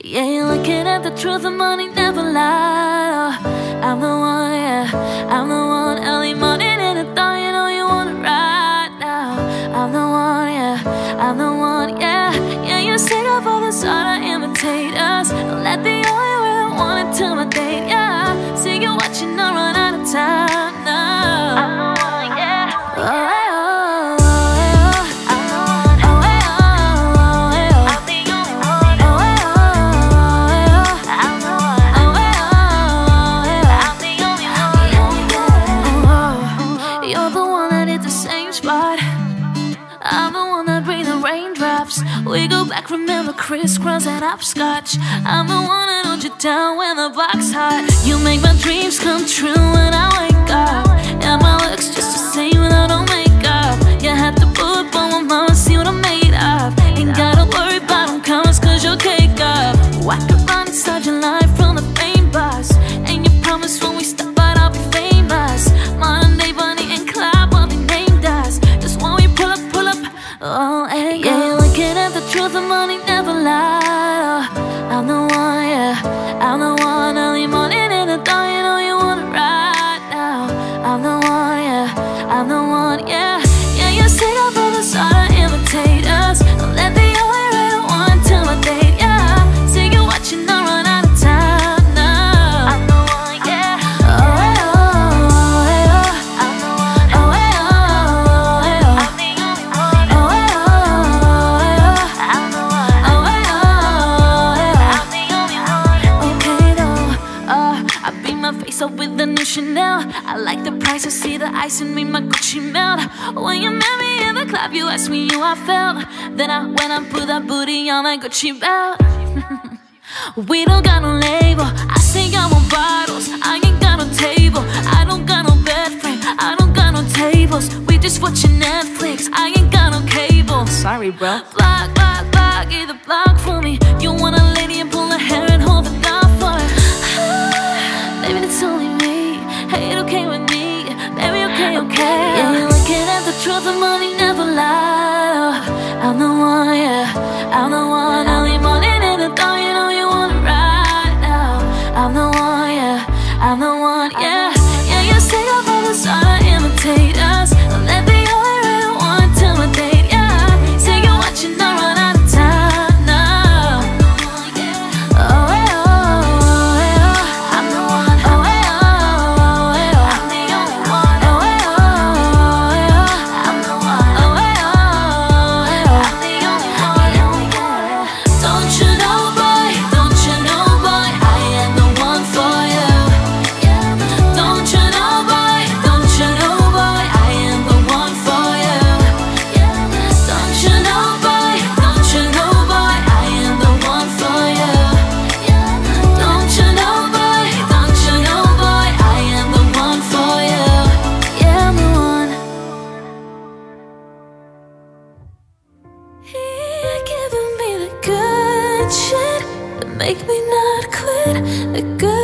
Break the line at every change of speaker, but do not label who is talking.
Yeah, you're looking at the truth and money never lie. I'm the one, yeah, I'm the one. Early morning in the dawn, you know you want it right now. I'm the one, yeah, I'm the one, yeah. Yeah, you're sick of all the sort of imitators. Don't let the only way I want it to my date, yeah. See you watching, I run out of time now. I'm the one, yeah. Oh, I'm the one that bring the raindrops. We go back, remember crisscross and hopscotch. I'm the one that holds you down when the box hot. You make my dreams come true when I wake up. And my looks just the same without no makeup. You had to pull up on my mama, see what I'm made of. Ain't gotta worry about them comments cause you'll cake up. I could run inside your life from the fame bus. And you promise when we step out I'll be famous. Modern day Bonnie and Clyde, what they named us. Just when we pull up, oh, and yeah, you're looking at the truth and money never lie. I'm the one, yeah, I'm the one. Early morning in the dawn, you know you want it right now. I'm the one, yeah, I'm the one, yeah. Yeah, you're sick of all the sort of imitators. Don't let the only way I want to my date, yeah. See you watching, I run out of time now. I'm the one, yeah. Oh, I'm the one. Oh, I'm the only one. Face up with the new Chanel. I like the price, I see the ice and make my Gucci melt. When you met me in the club, you asked me how I felt. Then I went and put that booty on my Gucci belt. We don't got no label, I say I want bottles. I ain't got no table, I don't got no bed frame, I don't got no tables. We just watching Netflix, I ain't got no cable. Sorry bro. Block, block, block, either block for me. You want a lady and pull her hair and hold the down for it. Baby, it's only me. Hey, it okay with me? Baby, okay, okay. Yeah, you're looking at the truth and money never lie. I'm the one, yeah, I'm the one. Early morning in the dawn, you know you want it right now. I'm the one, yeah, I'm the one, yeah. Yeah, you're sick of all the sort of imitators. Don't let the only way I want to my date, yeah. See you watching, I run out of time now. Oh, make me not quit. The good